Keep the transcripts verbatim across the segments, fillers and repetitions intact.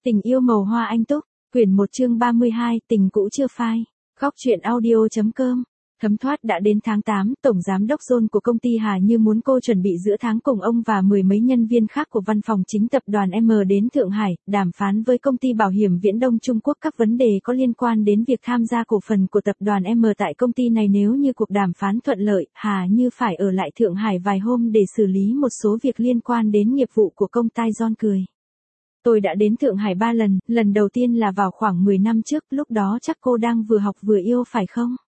Tình yêu màu hoa anh túc, quyển một chương ba mươi hai, tình cũ chưa phai. Góc truyện audio.com. Thấm thoát đã đến tháng tám, Tổng Giám đốc John của công ty Hà Như muốn cô chuẩn bị giữa tháng cùng ông và mười mấy nhân viên khác của văn phòng chính tập đoàn M đến Thượng Hải, đàm phán với công ty bảo hiểm Viễn Đông Trung Quốc các vấn đề có liên quan đến việc tham gia cổ phần của tập đoàn M tại công ty này. Nếu như cuộc đàm phán thuận lợi, Hà Như phải ở lại Thượng Hải vài hôm để xử lý một số việc liên quan đến nghiệp vụ của công ty. John cười. Tôi đã đến Thượng Hải ba lần, lần đầu tiên là vào khoảng mười năm trước, lúc đó chắc cô đang vừa học vừa yêu phải không?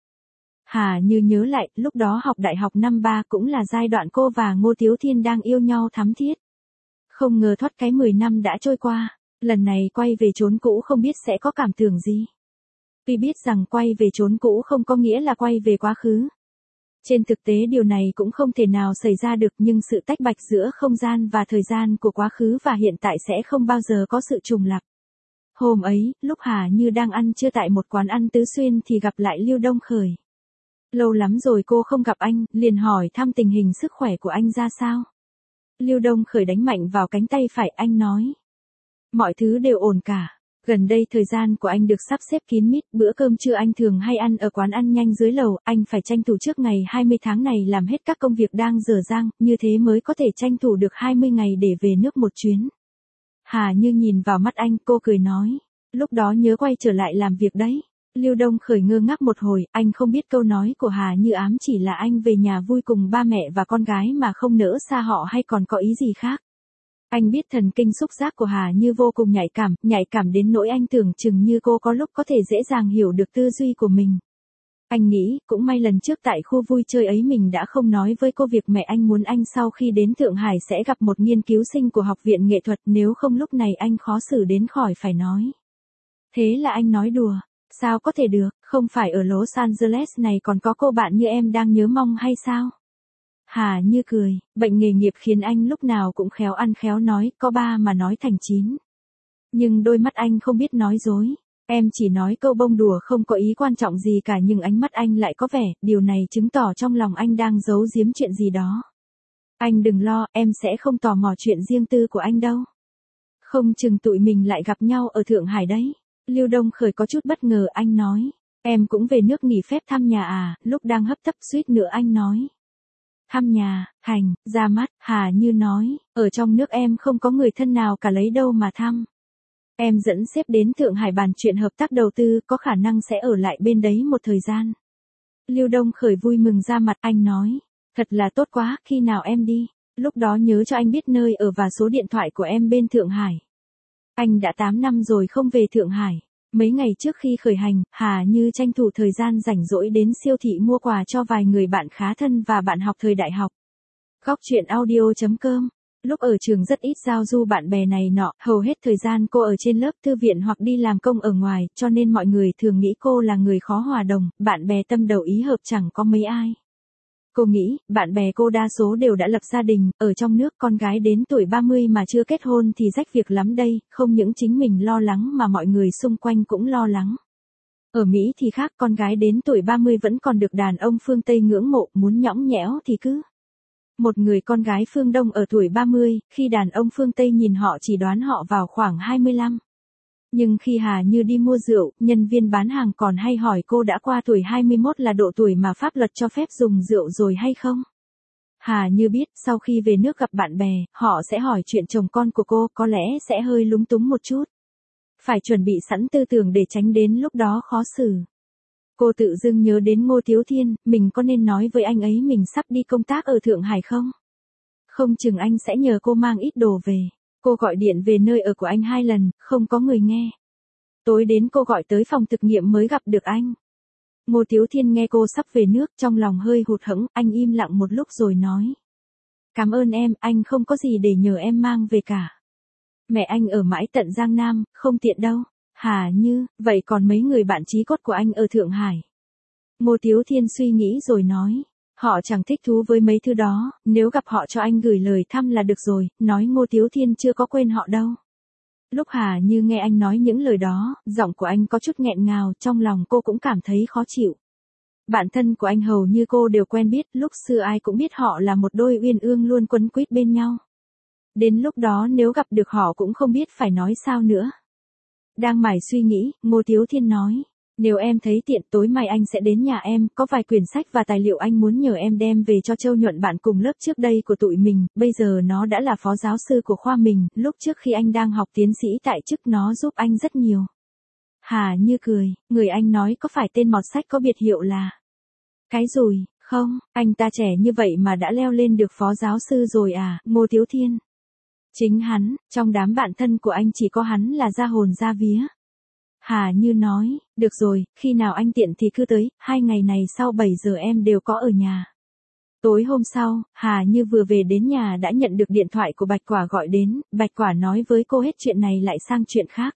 Hà Như nhớ lại, lúc đó học đại học năm ba cũng là giai đoạn cô và Ngô Tiếu Thiên đang yêu nhau thắm thiết. Không ngờ thoát cái mười năm đã trôi qua, lần này quay về chốn cũ không biết sẽ có cảm tưởng gì. Tuy biết rằng quay về chốn cũ không có nghĩa là quay về quá khứ. Trên thực tế điều này cũng không thể nào xảy ra được, nhưng sự tách bạch giữa không gian và thời gian của quá khứ và hiện tại sẽ không bao giờ có sự trùng lặp. Hôm ấy, lúc Hà Như đang ăn trưa tại một quán ăn Tứ Xuyên thì gặp lại Lưu Đông Khởi. Lâu lắm rồi cô không gặp anh, liền hỏi thăm tình hình sức khỏe của anh ra sao. Lưu Đông Khởi đánh mạnh vào cánh tay phải anh nói. Mọi thứ đều ổn cả. Gần đây thời gian của anh được sắp xếp kín mít, bữa cơm trưa anh thường hay ăn ở quán ăn nhanh dưới lầu, anh phải tranh thủ trước ngày hai mươi tháng này làm hết các công việc đang dở dang, như thế mới có thể tranh thủ được hai mươi ngày để về nước một chuyến. Hà Như nhìn vào mắt anh, cô cười nói, lúc đó nhớ quay trở lại làm việc đấy. Lưu Đông Khởi ngơ ngác một hồi, anh không biết câu nói của Hà Như ám chỉ là anh về nhà vui cùng ba mẹ và con gái mà không nỡ xa họ hay còn có ý gì khác. Anh biết thần kinh xúc giác của Hà Như vô cùng nhạy cảm, nhạy cảm đến nỗi anh tưởng chừng như cô có lúc có thể dễ dàng hiểu được tư duy của mình. Anh nghĩ, cũng may lần trước tại khu vui chơi ấy mình đã không nói với cô việc mẹ anh muốn anh sau khi đến Thượng Hải sẽ gặp một nghiên cứu sinh của Học viện Nghệ thuật, nếu không lúc này anh khó xử đến khỏi phải nói. Thế là anh nói đùa, sao có thể được, không phải ở Los Angeles này còn có cô bạn như em đang nhớ mong hay sao? Hà Như cười, bệnh nghề nghiệp khiến anh lúc nào cũng khéo ăn khéo nói, có ba mà nói thành chín. Nhưng đôi mắt anh không biết nói dối, em chỉ nói câu bông đùa không có ý quan trọng gì cả, nhưng ánh mắt anh lại có vẻ, điều này chứng tỏ trong lòng anh đang giấu giếm chuyện gì đó. Anh đừng lo, em sẽ không tò mò chuyện riêng tư của anh đâu. Không chừng tụi mình lại gặp nhau ở Thượng Hải đấy. Lưu Đông Khởi có chút bất ngờ, anh nói, em cũng về nước nghỉ phép thăm nhà à, lúc đang hấp tấp suýt nữa anh nói. Thăm nhà, hành, ra mắt, Hà Như nói, ở trong nước em không có người thân nào cả lấy đâu mà thăm. Em dẫn sếp đến Thượng Hải bàn chuyện hợp tác đầu tư, có khả năng sẽ ở lại bên đấy một thời gian. Lưu Đông Khởi vui mừng ra mặt, anh nói, thật là tốt quá, khi nào em đi, lúc đó nhớ cho anh biết nơi ở và số điện thoại của em bên Thượng Hải. Anh đã tám năm rồi không về Thượng Hải. Mấy ngày trước khi khởi hành, Hà Như tranh thủ thời gian rảnh rỗi đến siêu thị mua quà cho vài người bạn khá thân và bạn học thời đại học. Góc truyện audio.com. Lúc ở trường rất ít giao du bạn bè này nọ, hầu hết thời gian cô ở trên lớp thư viện hoặc đi làm công ở ngoài, cho nên mọi người thường nghĩ cô là người khó hòa đồng, bạn bè tâm đầu ý hợp chẳng có mấy ai. Cô nghĩ, bạn bè cô đa số đều đã lập gia đình, ở trong nước con gái đến tuổi ba mươi mà chưa kết hôn thì rách việc lắm đây, không những chính mình lo lắng mà mọi người xung quanh cũng lo lắng. Ở Mỹ thì khác, con gái đến tuổi ba mươi vẫn còn được đàn ông phương Tây ngưỡng mộ, muốn nhõng nhẽo thì cứ. Một người con gái phương Đông ở tuổi ba mươi, khi đàn ông phương Tây nhìn họ chỉ đoán họ vào khoảng hai mươi lăm. Nhưng khi Hà Như đi mua rượu, nhân viên bán hàng còn hay hỏi cô đã qua tuổi hai mươi mốt là độ tuổi mà pháp luật cho phép dùng rượu rồi hay không. Hà Như biết, sau khi về nước gặp bạn bè, họ sẽ hỏi chuyện chồng con của cô, có lẽ sẽ hơi lúng túng một chút. Phải chuẩn bị sẵn tư tưởng để tránh đến lúc đó khó xử. Cô tự dưng nhớ đến Ngô Tiếu Thiên, mình có nên nói với anh ấy mình sắp đi công tác ở Thượng Hải không? Không chừng anh sẽ nhờ cô mang ít đồ về. Cô gọi điện về nơi ở của anh hai lần, không có người nghe. Tối đến cô gọi tới phòng thực nghiệm mới gặp được anh. Ngô Tiếu Thiên nghe cô sắp về nước, trong lòng hơi hụt hẫng, anh im lặng một lúc rồi nói. Cảm ơn em, anh không có gì để nhờ em mang về cả. Mẹ anh ở mãi tận Giang Nam, không tiện đâu. Hà Như, vậy còn mấy người bạn chí cốt của anh ở Thượng Hải? Ngô Tiếu Thiên suy nghĩ rồi nói. Họ chẳng thích thú với mấy thứ đó, nếu gặp họ cho anh gửi lời thăm là được rồi, nói Ngô Tiếu Thiên chưa có quên họ đâu. Lúc Hà Như nghe anh nói những lời đó, giọng của anh có chút nghẹn ngào, trong lòng cô cũng cảm thấy khó chịu. Bạn thân của anh hầu như cô đều quen biết, lúc xưa ai cũng biết họ là một đôi uyên ương luôn quấn quýt bên nhau. Đến lúc đó nếu gặp được họ cũng không biết phải nói sao nữa. Đang mải suy nghĩ, Ngô Tiếu Thiên nói. Nếu em thấy tiện tối mai anh sẽ đến nhà em, có vài quyển sách và tài liệu anh muốn nhờ em đem về cho Châu Nhuận bạn cùng lớp trước đây của tụi mình, bây giờ nó đã là phó giáo sư của khoa mình, lúc trước khi anh đang học tiến sĩ tại chức nó giúp anh rất nhiều. Hà Như cười, người anh nói có phải tên mọt sách có biệt hiệu là cái rùi, không, anh ta trẻ như vậy mà đã leo lên được phó giáo sư rồi à, Ngô Tiếu Thiên. Chính hắn, trong đám bạn thân của anh chỉ có hắn là ra hồn ra vía. Hà Như nói, được rồi, khi nào anh tiện thì cứ tới, hai ngày này sau bảy giờ em đều có ở nhà. Tối hôm sau, Hà Như vừa về đến nhà đã nhận được điện thoại của Bạch Quả gọi đến, Bạch Quả nói với cô hết chuyện này lại sang chuyện khác.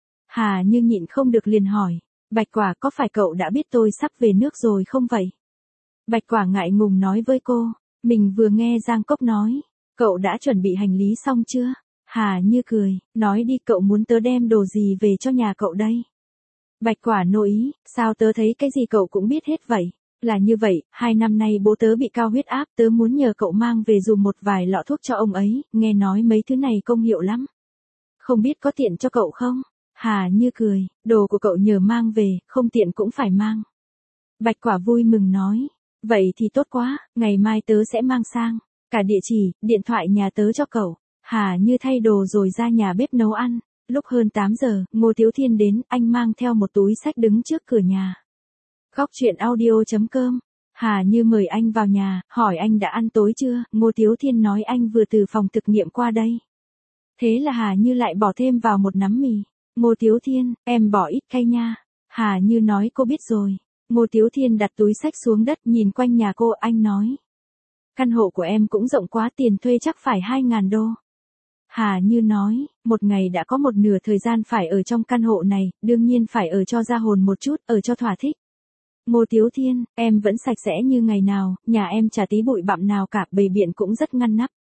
Hà Như nhịn không được liền hỏi, Bạch Quả có phải cậu đã biết tôi sắp về nước rồi không vậy? Bạch Quả ngại ngùng nói với cô, mình vừa nghe Giang Cốc nói, cậu đã chuẩn bị hành lý xong chưa? Hà Như cười, nói đi cậu muốn tớ đem đồ gì về cho nhà cậu đây? Bạch Quả nộ ý, sao tớ thấy cái gì cậu cũng biết hết vậy? Là như vậy, hai năm nay bố tớ bị cao huyết áp, tớ muốn nhờ cậu mang về dùng một vài lọ thuốc cho ông ấy, nghe nói mấy thứ này công hiệu lắm. Không biết có tiện cho cậu không? Hà Như cười, đồ của cậu nhờ mang về, không tiện cũng phải mang. Bạch Quả vui mừng nói, vậy thì tốt quá, ngày mai tớ sẽ mang sang, cả địa chỉ, điện thoại nhà tớ cho cậu. Hà Như thay đồ rồi ra nhà bếp nấu ăn. Lúc hơn tám giờ, Ngô Tiếu Thiên đến, anh mang theo một túi sách đứng trước cửa nhà. Góc truyện audio chấm com. Hà Như mời anh vào nhà, hỏi anh đã ăn tối chưa, Ngô Tiếu Thiên nói anh vừa từ phòng thực nghiệm qua đây. Thế là Hà Như lại bỏ thêm vào một nắm mì. Ngô Tiếu Thiên, em bỏ ít cay nha. Hà Như nói cô biết rồi. Ngô Tiếu Thiên đặt túi sách xuống đất nhìn quanh nhà cô, anh nói. Căn hộ của em cũng rộng quá, tiền thuê chắc phải hai ngàn đô. Hà Như nói, một ngày đã có một nửa thời gian phải ở trong căn hộ này, đương nhiên phải ở cho ra hồn một chút, ở cho thỏa thích. Ngô Tiếu Thiên, em vẫn sạch sẽ như ngày nào, nhà em chả tí bụi bặm nào cả, bầy biện cũng rất ngăn nắp.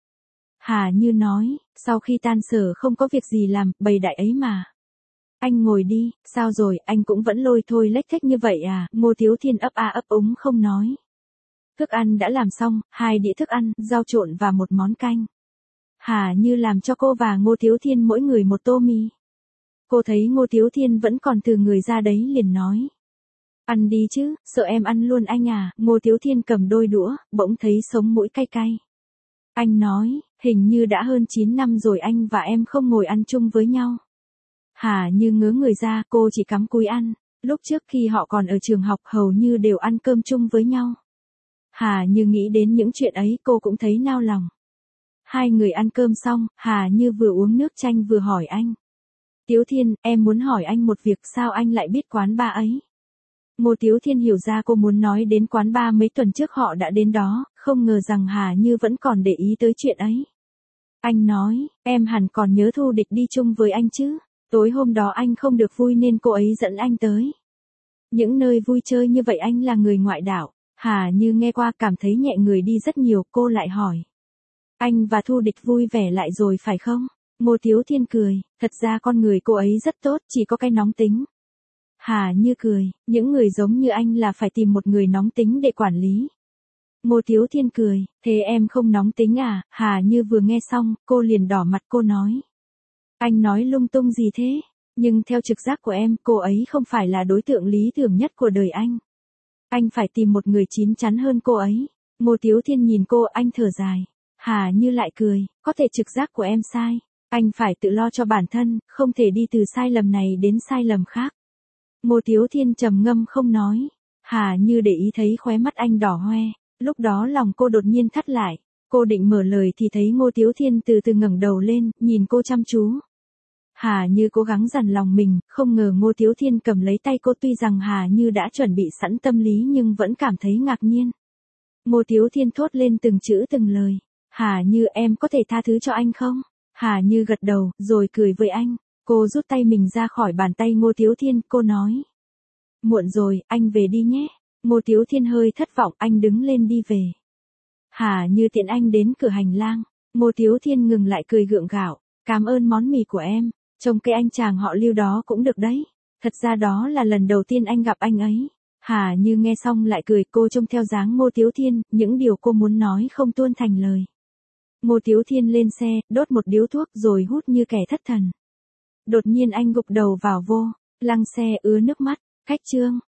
Hà Như nói, sau khi tan sở không có việc gì làm, bầy đại ấy mà. Anh ngồi đi, sao rồi, anh cũng vẫn lôi thôi lếch thếch như vậy à, Ngô Tiếu Thiên ấp a ấp úng không nói. Thức ăn đã làm xong, hai đĩa thức ăn, rau trộn và một món canh. Hà Như làm cho cô và Ngô Tiếu Thiên mỗi người một tô mì. Cô thấy Ngô Tiếu Thiên vẫn còn từ người ra đấy liền nói. Ăn đi chứ, sợ em ăn luôn anh à, Ngô Tiếu Thiên cầm đôi đũa, bỗng thấy sống mũi cay cay. Anh nói, hình như đã hơn chín năm rồi anh và em không ngồi ăn chung với nhau. Hà Như ngớ người ra, cô chỉ cắm cúi ăn, lúc trước khi họ còn ở trường học hầu như đều ăn cơm chung với nhau. Hà Như nghĩ đến những chuyện ấy cô cũng thấy nao lòng. Hai người ăn cơm xong, Hà Như vừa uống nước chanh vừa hỏi anh. Tiếu Thiên, em muốn hỏi anh một việc, sao anh lại biết quán bar ấy? Ngô Tiếu Thiên hiểu ra cô muốn nói đến quán bar mấy tuần trước họ đã đến đó, không ngờ rằng Hà Như vẫn còn để ý tới chuyện ấy. Anh nói, em hẳn còn nhớ Thu Địch đi chung với anh chứ, tối hôm đó anh không được vui nên cô ấy dẫn anh tới. Những nơi vui chơi như vậy anh là người ngoại đảo. Hà Như nghe qua cảm thấy nhẹ người đi rất nhiều, cô lại hỏi. Anh và Thu Địch vui vẻ lại rồi phải không? Ngô Tiếu Thiên cười, thật ra con người cô ấy rất tốt, chỉ có cái nóng tính. Hà Như cười, những người giống như anh là phải tìm một người nóng tính để quản lý. Ngô Tiếu Thiên cười, thế em không nóng tính à? Hà Như vừa nghe xong, cô liền đỏ mặt cô nói. Anh nói lung tung gì thế? Nhưng theo trực giác của em, cô ấy không phải là đối tượng lý tưởng nhất của đời anh. Anh phải tìm một người chín chắn hơn cô ấy. Ngô Tiếu Thiên nhìn cô, anh thở dài. Hà Như lại cười, có thể trực giác của em sai. Anh phải tự lo cho bản thân, không thể đi từ sai lầm này đến sai lầm khác. Ngô Tiếu Thiên trầm ngâm không nói. Hà Như để ý thấy khóe mắt anh đỏ hoe. Lúc đó lòng cô đột nhiên thắt lại. Cô định mở lời thì thấy Ngô Tiếu Thiên từ từ ngẩng đầu lên, nhìn cô chăm chú. Hà Như cố gắng dằn lòng mình, không ngờ Ngô Tiếu Thiên cầm lấy tay cô, tuy rằng Hà Như đã chuẩn bị sẵn tâm lý nhưng vẫn cảm thấy ngạc nhiên. Ngô Tiếu Thiên thốt lên từng chữ từng lời. Hà Như, em có thể tha thứ cho anh không? Hà Như gật đầu, rồi cười với anh. Cô rút tay mình ra khỏi bàn tay Ngô Tiếu Thiên, cô nói. Muộn rồi, anh về đi nhé. Ngô Tiếu Thiên hơi thất vọng, anh đứng lên đi về. Hà Như tiện anh đến cửa hành lang. Ngô Tiếu Thiên ngừng lại cười gượng gạo. Cảm ơn món mì của em. Trông cái anh chàng họ Lưu đó cũng được đấy. Thật ra đó là lần đầu tiên anh gặp anh ấy. Hà Như nghe xong lại cười, cô trông theo dáng Ngô Tiếu Thiên, những điều cô muốn nói không tuôn thành lời. Ngô Tiếu Thiên lên xe, đốt một điếu thuốc rồi hút như kẻ thất thần. Đột nhiên anh gục đầu vào vô lăng xe ứa nước mắt, khách trương,